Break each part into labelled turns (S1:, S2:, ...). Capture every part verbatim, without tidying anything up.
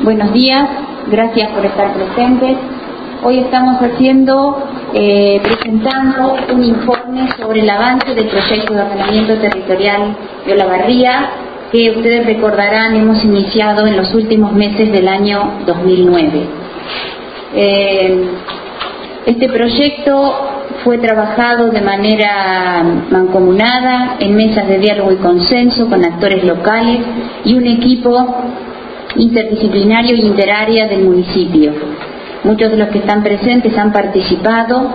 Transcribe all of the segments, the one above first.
S1: Buenos días, gracias por estar presentes. Hoy estamos haciendo, eh, presentando un informe sobre el avance del proyecto de ordenamiento territorial de Olavarría, que ustedes recordarán hemos iniciado en los últimos meses del año dos mil nueve. Eh, este proyecto fue trabajado de manera mancomunada en mesas de diálogo y consenso con actores locales y un equipo interdisciplinario y interárea del municipio. Muchos de los que están presentes han participado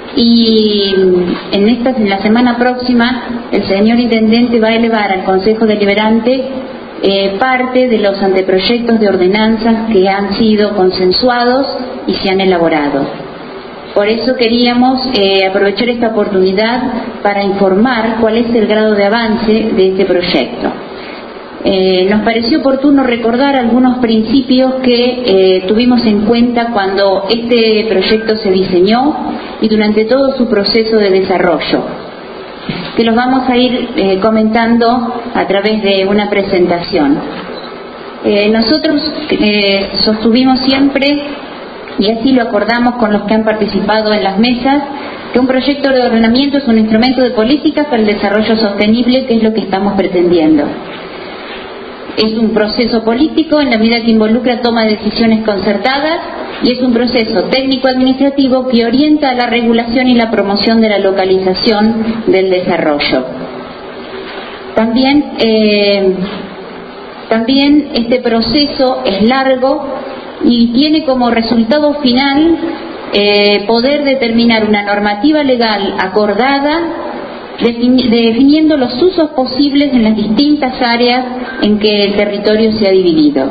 S1: y en, esta, en la semana próxima el señor Intendente va a elevar al Consejo Deliberante eh, parte de los anteproyectos de ordenanzas que han sido consensuados y se han elaborado. Por eso queríamos eh, aprovechar esta oportunidad para informar cuál es el grado de avance de este proyecto. Eh, nos pareció oportuno recordar algunos principios que eh, tuvimos en cuenta cuando este proyecto se diseñó y durante todo su proceso de desarrollo, que los vamos a ir eh, comentando a través de una presentación. Eh, nosotros eh, sostuvimos siempre, y así lo acordamos con los que han participado en las mesas, que un proyecto de ordenamiento es un instrumento de políticas para el desarrollo sostenible, que es lo que estamos pretendiendo. Es un proceso político en la medida que involucra toma de decisiones concertadas y es un proceso técnico-administrativo que orienta a la regulación y la promoción de la localización del desarrollo. También, eh, también este proceso es largo y tiene como resultado final eh, poder determinar una normativa legal acordada definiendo los usos posibles en las distintas áreas en que el territorio se ha dividido.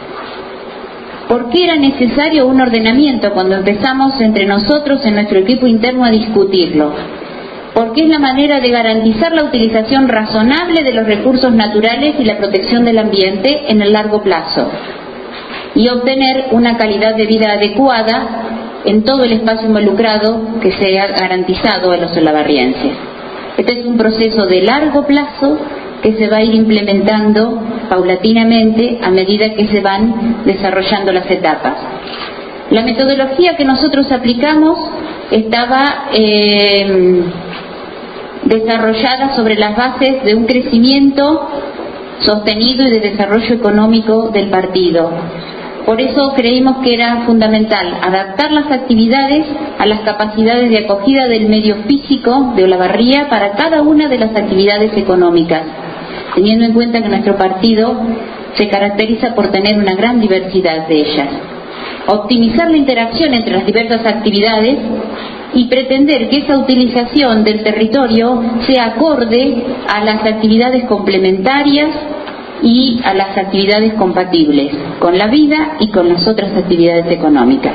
S1: ¿Por qué era necesario un ordenamiento cuando empezamos entre nosotros en nuestro equipo interno a discutirlo? Porque es la manera de garantizar la utilización razonable de los recursos naturales y la protección del ambiente en el largo plazo y obtener una calidad de vida adecuada en todo el espacio involucrado que se ha garantizado a los olavarrienses. Este es un proceso de largo plazo que se va a ir implementando paulatinamente a medida que se van desarrollando las etapas. La metodología que nosotros aplicamos estaba eh, desarrollada sobre las bases de un crecimiento sostenido y de desarrollo económico del partido. Por eso creímos que era fundamental adaptar las actividades a las capacidades de acogida del medio físico de Olavarría para cada una de las actividades económicas, teniendo en cuenta que nuestro partido se caracteriza por tener una gran diversidad de ellas. Optimizar la interacción entre las diversas actividades y pretender que esa utilización del territorio sea acorde a las actividades complementarias y a las actividades compatibles con la vida y con las otras actividades económicas.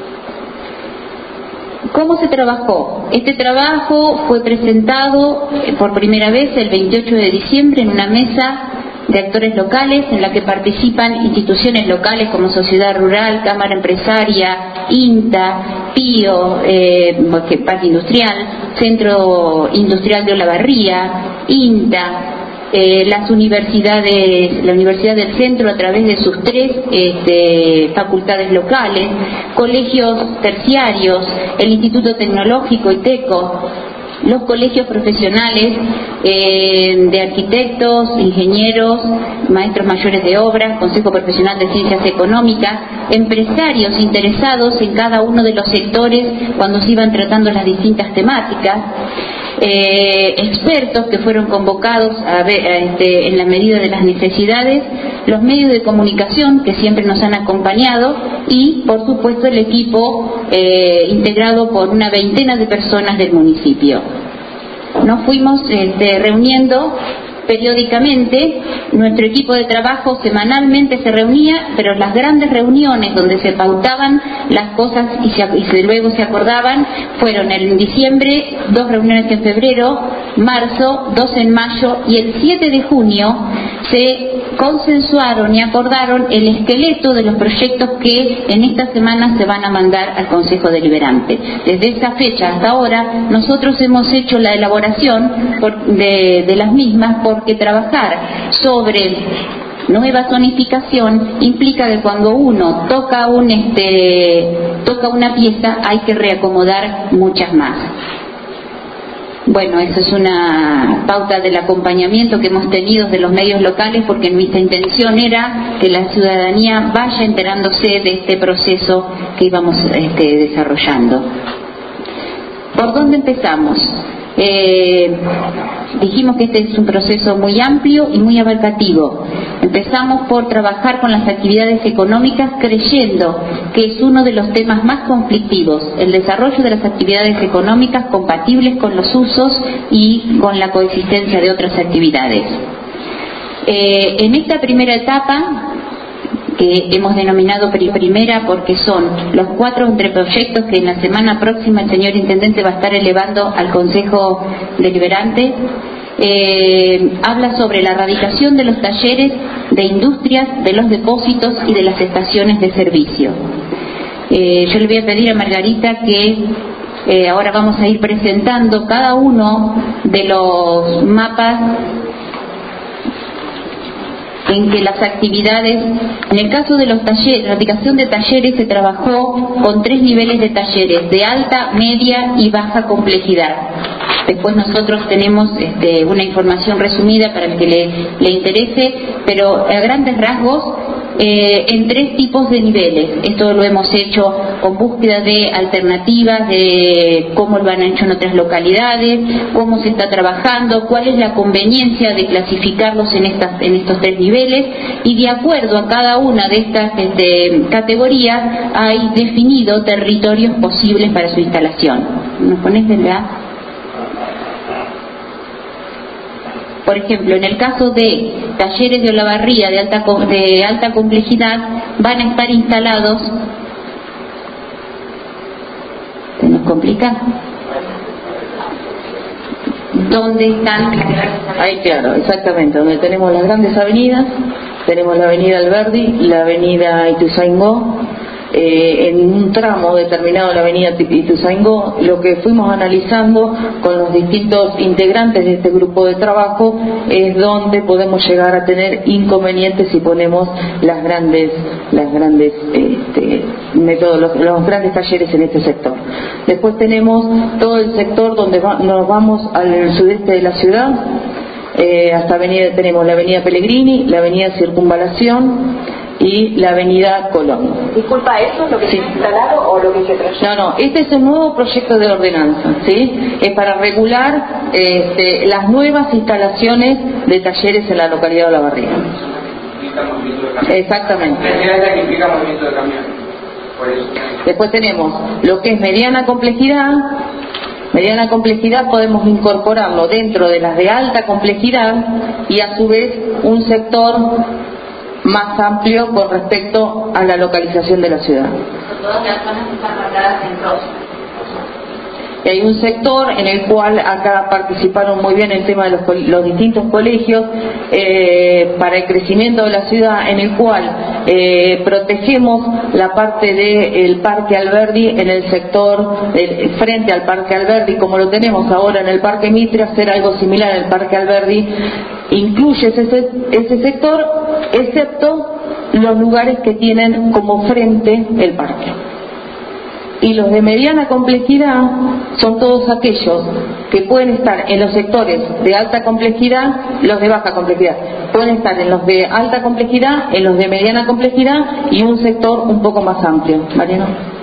S1: ¿Cómo se trabajó? Este trabajo fue presentado por primera vez el veintiocho de diciembre en una mesa de actores locales en la que participan instituciones locales como Sociedad Rural, Cámara Empresaria, INTA, PIO, eh, Parque Industrial, Centro Industrial de Olavarría, INTA, Eh, las universidades, la Universidad del Centro a través de sus tres este, facultades locales, colegios terciarios, el Instituto Tecnológico ITECO, los colegios profesionales eh, de arquitectos, ingenieros, maestros mayores de obras, Consejo Profesional de Ciencias Económicas, empresarios interesados en cada uno de los sectores cuando se iban tratando las distintas temáticas, eh, expertos que fueron convocados a ver, a este, en la medida de las necesidades, los medios de comunicación que siempre nos han acompañado y, por supuesto, el equipo eh, integrado por una veintena de personas del municipio. Nos fuimos este, reuniendo periódicamente, nuestro equipo de trabajo semanalmente se reunía, pero las grandes reuniones donde se pautaban las cosas y, se, y se, luego se acordaban fueron en diciembre, dos reuniones en febrero, marzo, dos en mayo y el siete de junio se consensuaron y acordaron el esqueleto de los proyectos que en esta semana se van a mandar al Consejo Deliberante. Desde esa fecha hasta ahora nosotros hemos hecho la elaboración por, de, de las mismas porque trabajar sobre nueva zonificación implica que cuando uno toca un este toca una pieza hay que reacomodar muchas más. Bueno, eso es una pauta del acompañamiento que hemos tenido de los medios locales, porque nuestra intención era que la ciudadanía vaya enterándose de este proceso que íbamos este, desarrollando. ¿Por dónde empezamos? Eh, dijimos que este es un proceso muy amplio y muy abarcativo. Empezamos por trabajar con las actividades económicas, creyendo que es uno de los temas más conflictivos, el desarrollo de las actividades económicas compatibles con los usos y con la coexistencia de otras actividades. Eh, en esta primera etapa, que hemos denominado primera porque son los cuatro entreproyectos que en la semana próxima el señor Intendente va a estar elevando al Consejo Deliberante, eh, habla sobre la erradicación de los talleres, de industrias, de los depósitos y de las estaciones de servicio. Eh, yo le voy a pedir a Margarita que eh, ahora vamos a ir presentando cada uno de los mapas en que las actividades, en el caso de los talleres, la erradicación de talleres se trabajó con tres niveles de talleres, de alta, media y baja complejidad. Después nosotros tenemos este, una información resumida para el que le, le interese, pero a grandes rasgos eh, en tres tipos de niveles. Esto lo hemos hecho con búsqueda de alternativas, de cómo lo han hecho en otras localidades, cómo se está trabajando, cuál es la conveniencia de clasificarlos en, estas, en estos tres niveles, y de acuerdo a cada una de estas este, categorías hay definido territorios posibles para su instalación. ¿Nos pones de la? Por ejemplo, en el caso de talleres de Olavarría de alta, de alta complejidad, van a estar instalados... ¿Se nos complica? ¿Dónde están?
S2: Ahí, claro, exactamente, donde tenemos las grandes avenidas, tenemos la avenida Alberdi, la avenida Ituzaingó, eh, en un tramo determinado de la avenida Ituzaingó. Lo que fuimos analizando con los distintos integrantes de este grupo de trabajo es donde podemos llegar a tener inconvenientes si ponemos las grandes las grandes este, métodos, los, los grandes talleres en este sector. Después tenemos todo el sector donde va, nos vamos al sudeste de la ciudad, eh, hasta avenida, tenemos la avenida Pellegrini, la avenida Circunvalación y la avenida Colón.
S3: Disculpa, ¿eso es lo que sí. se ha instalado o lo que se proyecta?
S2: No, no, este es un nuevo proyecto de ordenanza, ¿sí? Es para regular este, las nuevas instalaciones de talleres en la localidad de Olavarría. Exactamente. Después tenemos lo que es mediana complejidad. Mediana complejidad podemos incorporarlo dentro de las de alta complejidad y a su vez un sector más amplio con respecto a la localización de la ciudad.
S1: Todas las zonas están marcadas en rosa.
S2: Y hay un sector en el cual acá participaron muy bien el tema de los, los distintos colegios eh, para el crecimiento de la ciudad, en el cual eh, protegemos la parte del Parque Alberdi en el sector eh, frente al Parque Alberdi, como lo tenemos ahora en el Parque Mitre. Hacer algo similar en el Parque Alberdi incluye ese, ese sector, excepto los lugares que tienen como frente el parque. Y los de mediana complejidad son todos aquellos que pueden estar en los sectores de alta complejidad, los de baja complejidad. Pueden estar en los de alta complejidad, en los de mediana complejidad y un sector un poco más amplio. Mariano.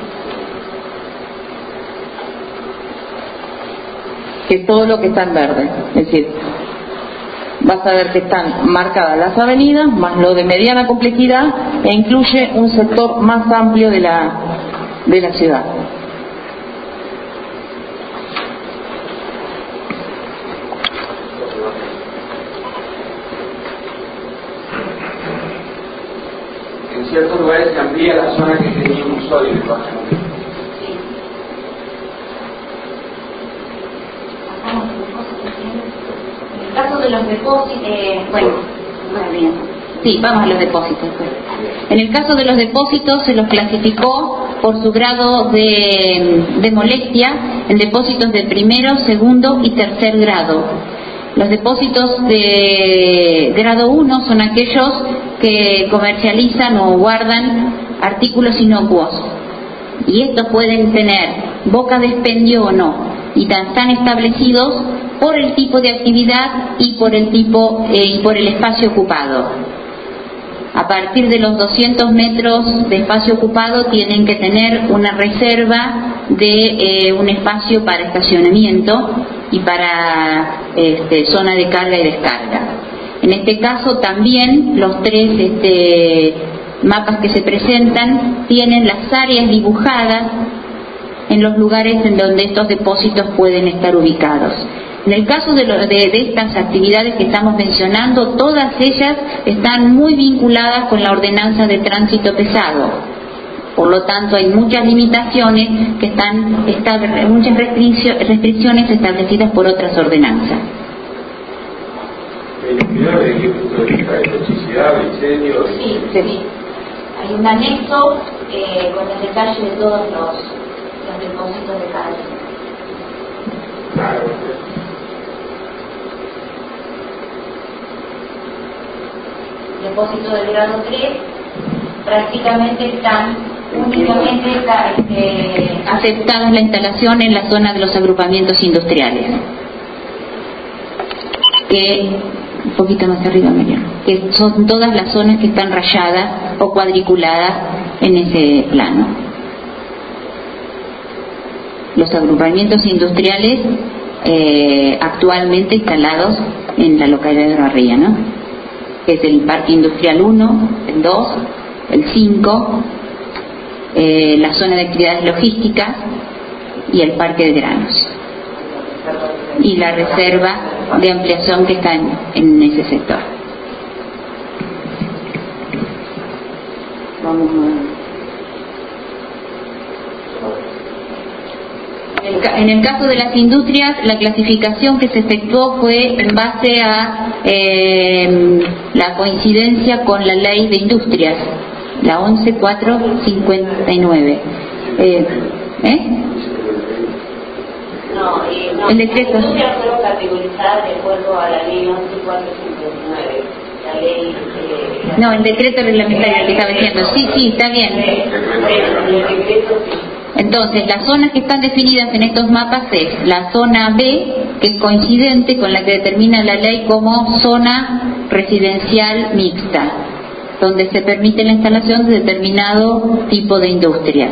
S2: Que es todo lo que está en verde. Es decir, vas a ver que están marcadas las avenidas, más lo de mediana complejidad, e incluye un sector más amplio de la de la ciudad.
S4: En ciertos lugares se amplía la zona que tenía un usuario de baja complejidad.
S1: En el caso de los depósitos, eh, bueno, muy bien. Sí, vamos a los depósitos. Pues. En el caso de los depósitos se los clasificó por su grado de, de molestia en depósitos de primero, segundo y tercer grado. Los depósitos de grado uno son aquellos que comercializan o guardan artículos inocuos. Y estos pueden tener boca de expendio o no, y están establecidos por el tipo de actividad y por el tipo eh, y por el espacio ocupado. A partir de los doscientos metros de espacio ocupado tienen que tener una reserva de eh, un espacio para estacionamiento y para este, zona de carga y descarga. En este caso también los tres este, mapas que se presentan tienen las áreas dibujadas en los lugares en donde estos depósitos pueden estar ubicados. En el caso de, lo, de, de estas actividades que estamos mencionando, todas ellas están muy vinculadas con la ordenanza de tránsito pesado. Por lo tanto, hay muchas limitaciones que están, están muchas restricciones establecidas por otras ordenanzas.
S4: ¿Desde qué punto de vista? ¿De toxicidad, de incendio?
S1: Sí, sí. Hay un anexo eh, con el detalle de todos los, los depósitos de cada uno.
S4: Claro.
S1: Depósitos del grado tres prácticamente están únicamente está, este, aceptados la instalación en la zona de los agrupamientos industriales, que un poquito más arriba, Mariano, que son todas las zonas que están rayadas o cuadriculadas en ese plano. Los agrupamientos industriales eh, actualmente instalados en la localidad de Barría, ¿no? Es el Parque Industrial uno, el dos, el cinco, eh, la zona de actividades logísticas y el Parque de Granos. Y la reserva de ampliación que está en, en ese sector. Vamos a... En el caso de las industrias, la clasificación que se efectuó fue en base a eh, la coincidencia con la ley de industrias, la once mil cuatrocientos cincuenta y nueve. Eh, ¿eh?
S3: No, eh, no,
S1: el decreto.
S3: Las industrias fueron categorizadas de acuerdo a la ley once mil cuatrocientos cincuenta y nueve. La ley. Eh,
S1: no, el decreto reglamentario que estaba diciendo. Sí, sí, está bien.
S3: El decreto sí.
S1: Entonces, las zonas que están definidas en estos mapas es la zona B, que es coincidente con la que determina la ley como zona residencial mixta, donde se permite la instalación de determinado tipo de industrias.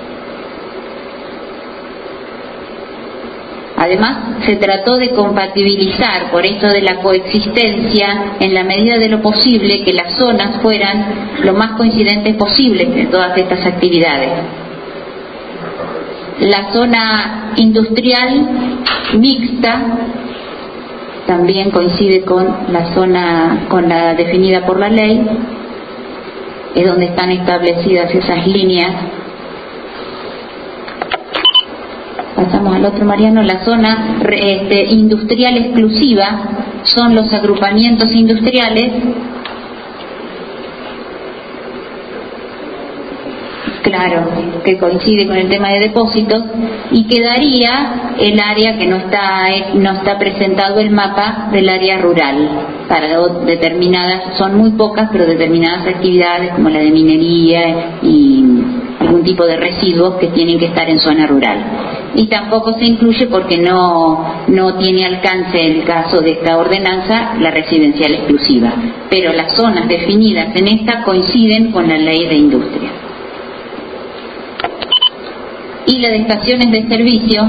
S1: Además, se trató de compatibilizar, por esto de la coexistencia, en la medida de lo posible, que las zonas fueran lo más coincidentes posibles de todas estas actividades. La zona industrial mixta también coincide con la zona, con la definida por la ley, es donde están establecidas esas líneas. Pasamos al otro, Mariano. La zona este, industrial exclusiva son los agrupamientos industriales claro, que coincide con el tema de depósitos, y quedaría el área que no está no está presentado el mapa del área rural para determinadas, son muy pocas, pero determinadas actividades como la de minería y algún tipo de residuos que tienen que estar en zona rural. Y tampoco se incluye porque no no tiene alcance en el caso de esta ordenanza la residencial exclusiva, pero las zonas definidas en esta coinciden con la ley de industria. Y la de estaciones de servicio,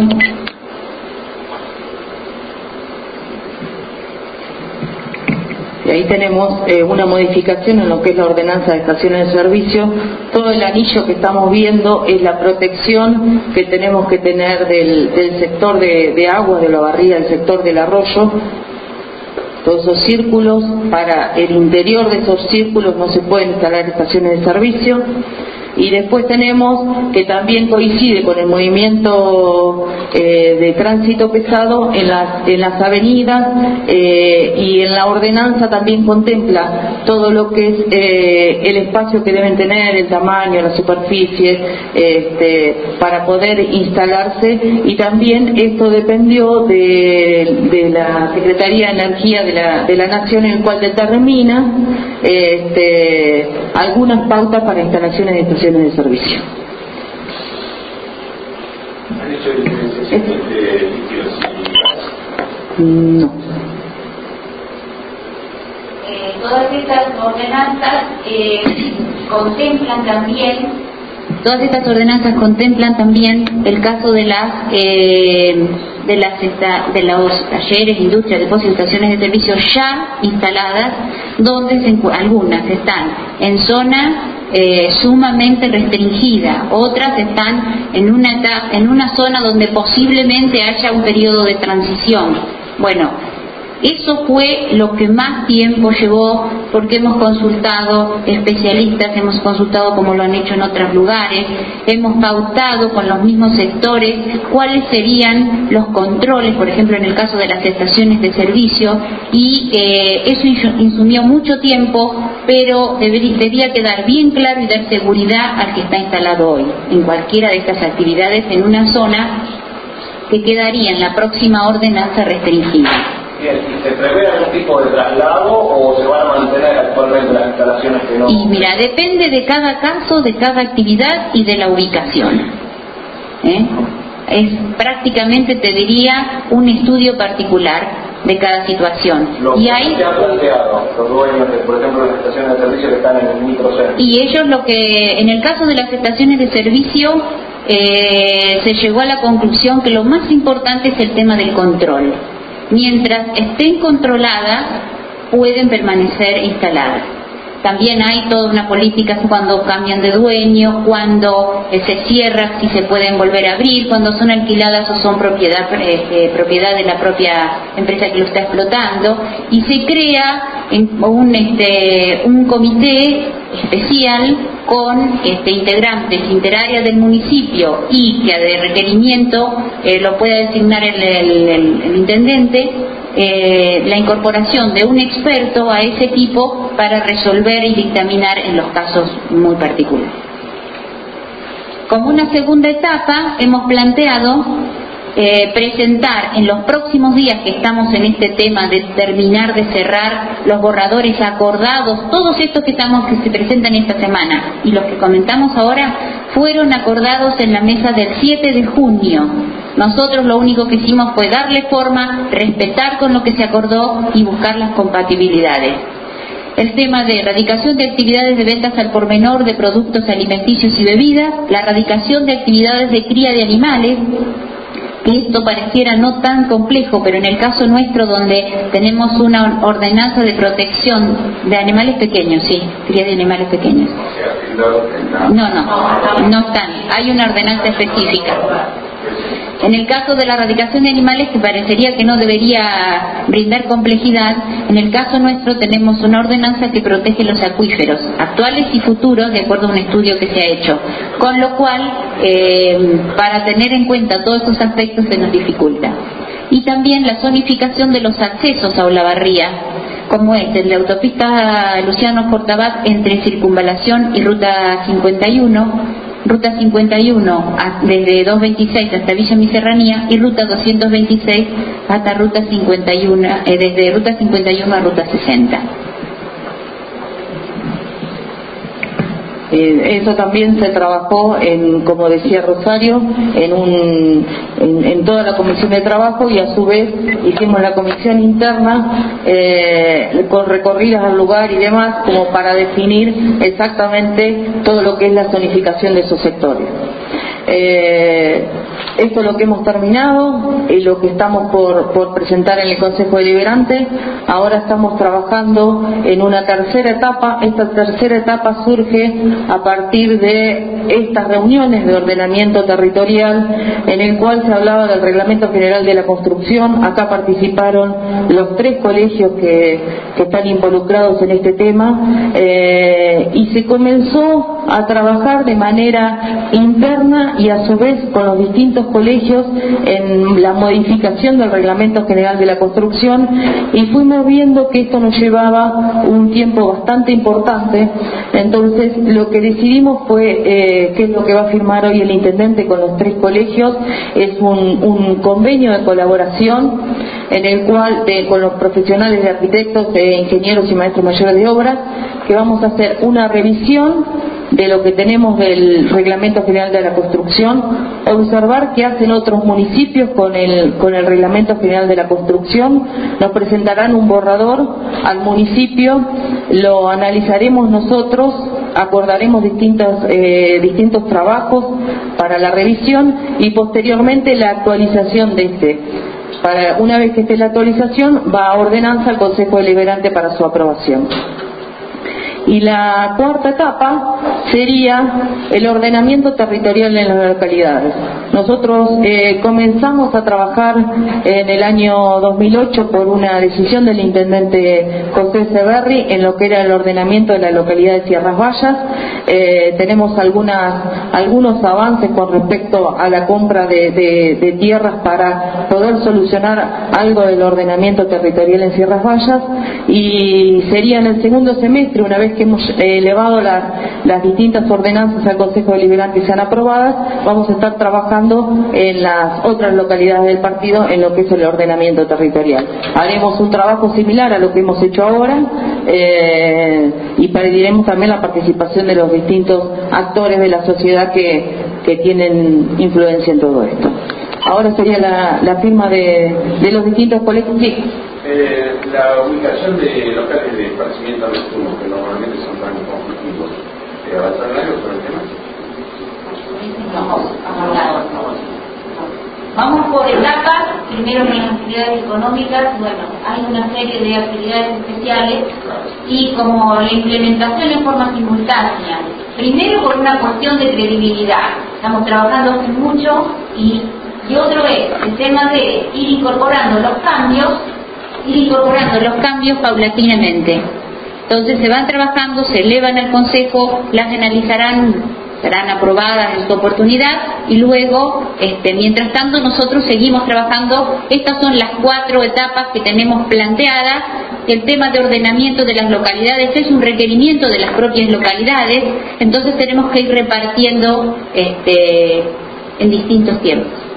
S2: y ahí tenemos eh, una modificación en lo que es la ordenanza de estaciones de servicio. Todo el anillo que estamos viendo es la protección que tenemos que tener del, del sector de, de aguas de Olavarría, del sector del arroyo. Todos esos círculos, para el interior de esos círculos no se pueden instalar estaciones de servicio. Y después tenemos que también coincide con el movimiento eh, de tránsito pesado en las, en las avenidas, eh, y en la ordenanza también contempla todo lo que es eh, el espacio que deben tener, el tamaño, las superficies, este, para poder instalarse, y también esto dependió de, de la Secretaría de Energía de la, de la Nación, en el cual determina este, algunas pautas para instalaciones de estaciones de servicio.
S4: ¿Han hecho diferenciación entre líquidos y gas?
S2: No.
S1: Eh, todas estas ordenanzas eh, contemplan también Todas estas ordenanzas contemplan también el caso de las eh, de las esta, de los talleres, industrias, depósitos, estaciones de servicio ya instaladas, donde se, algunas están en zona eh, sumamente restringida, otras están en una etapa, en una zona donde posiblemente haya un periodo de transición. Bueno, eso fue lo que más tiempo llevó, porque hemos consultado especialistas, hemos consultado como lo han hecho en otros lugares, hemos pautado con los mismos sectores cuáles serían los controles, por ejemplo en el caso de las estaciones de servicio, y eh, eso insumió mucho tiempo, pero debería, debía quedar bien claro y dar seguridad al que está instalado hoy, en cualquiera de estas actividades, en una zona que quedaría en la próxima ordenanza restringida.
S5: Bien, ¿y se prevé algún tipo de traslado o se van a mantener actualmente las instalaciones que no?
S1: Y mira, depende de cada caso, de cada actividad y de la ubicación. ¿Eh? Es prácticamente, te diría, un estudio particular de cada situación.
S5: Lo
S1: y
S5: que
S1: hay
S5: se ha planteado, los dueños, de, por ejemplo, las estaciones de servicio que están en el microcentro.
S1: Y ellos lo que, en el caso de las estaciones de servicio, eh, se llegó a la conclusión que lo más importante es el tema del control. Mientras estén controladas, pueden permanecer instaladas. También hay toda una política cuando cambian de dueño, cuando eh, se cierran, si se pueden volver a abrir, cuando son alquiladas o son propiedad, eh, propiedad de la propia empresa que lo está explotando, y se crea en un, este, un comité especial con este, integrantes interáreas del municipio y que de requerimiento eh, lo pueda designar el, el, el, el intendente, eh, la incorporación de un experto a ese equipo para resolver y dictaminar en los casos muy particulares. Como una segunda etapa hemos planteado Eh, presentar en los próximos días, que estamos en este tema de terminar de cerrar los borradores acordados, todos estos que estamos que se presentan esta semana y los que comentamos ahora fueron acordados en la mesa del siete de junio. Nosotros lo único que hicimos fue darle forma, respetar con lo que se acordó y buscar las compatibilidades. El tema de erradicación de actividades de ventas al por menor de productos alimenticios y bebidas, la erradicación de actividades de cría de animales. Esto pareciera no tan complejo, pero en el caso nuestro, donde tenemos una ordenanza de protección de animales pequeños, sí, cría de animales pequeños. No, no, no están. Hay una ordenanza específica. En el caso de la erradicación de animales, que parecería que no debería brindar complejidad, en el caso nuestro tenemos una ordenanza que protege los acuíferos, actuales y futuros, de acuerdo a un estudio que se ha hecho. Con lo cual, eh, para tener en cuenta todos estos aspectos se nos dificulta. Y también la zonificación de los accesos a Olavarría, como es el de autopista Luciano Portabat entre Circunvalación y Ruta cincuenta y uno, Ruta cincuenta y uno desde doscientos veintiséis hasta Villa Mi Serranía, y Ruta doscientos veintiséis hasta Ruta cincuenta y uno, eh, desde Ruta cincuenta y uno a Ruta sesenta.
S2: Eh, eso también se trabajó, en, como decía Rosario, en, un, en, en toda la comisión de trabajo, y a su vez hicimos la comisión interna eh, con recorridas al lugar y demás, como para definir exactamente todo lo que es la zonificación de esos sectores. Eh, Esto es lo que hemos terminado y lo que estamos por, por presentar en el Consejo Deliberante. Ahora estamos trabajando en una tercera etapa. Esta tercera etapa surge a partir de estas reuniones de ordenamiento territorial en el cual se hablaba del Reglamento General de la Construcción. Acá participaron los tres colegios que, que están involucrados en este tema eh, y se comenzó a trabajar de manera interna y a su vez con los distintos colegios en la modificación del Reglamento General de la Construcción, y fuimos viendo que esto nos llevaba un tiempo bastante importante. Entonces lo que decidimos fue eh, qué es lo que va a firmar hoy el intendente con los tres colegios, es un, un convenio de colaboración en el cual de, con los profesionales de arquitectos, de ingenieros y maestros mayores de obra, que vamos a hacer una revisión de lo que tenemos del Reglamento General de la Construcción, observar qué hacen otros municipios con el, con el Reglamento General de la Construcción. Nos presentarán un borrador al municipio, lo analizaremos nosotros, acordaremos distintos, eh, distintos trabajos para la revisión y posteriormente la actualización de este. Para, una vez que esté la actualización, va a ordenanza al Consejo Deliberante para su aprobación. Y la cuarta etapa sería el ordenamiento territorial en las localidades. Nosotros eh, comenzamos a trabajar en el año dos mil ocho por una decisión del intendente José Severri en lo que era el ordenamiento de la localidad de Sierras Vallas. Eh, tenemos algunas, algunos avances con respecto a la compra de, de, de tierras para poder solucionar algo del ordenamiento territorial en Sierras Vallas, y sería en el segundo semestre, una vez que hemos elevado las, las distintas ordenanzas al Consejo Deliberante y sean aprobadas, vamos a estar trabajando en las otras localidades del partido en lo que es el ordenamiento territorial. Haremos un trabajo similar a lo que hemos hecho ahora eh, y pediremos también la participación de los distintos actores de la sociedad que, que tienen influencia en todo esto. Ahora sería la, la firma de, de los distintos colegios. Sí.
S4: Eh, la ubicación de locales de esparcimiento nocturno, que normalmente son tan conflictivos, ¿eh, ¿avanzar algo sobre el tema?
S1: Vamos, vamos por etapas. Primero con las actividades económicas. Bueno, hay una serie de actividades especiales y como la implementación en forma simultánea. Primero por una cuestión de credibilidad. Estamos trabajando hace mucho y, y otro es el tema de ir incorporando los cambios ir incorporando los cambios paulatinamente. Entonces se van trabajando, se elevan al Consejo, las analizarán, serán aprobadas en su oportunidad y luego, este, mientras tanto, nosotros seguimos trabajando. Estas son las cuatro etapas que tenemos planteadas. El tema de ordenamiento de las localidades es un requerimiento de las propias localidades, entonces tenemos que ir repartiendo este, en distintos tiempos.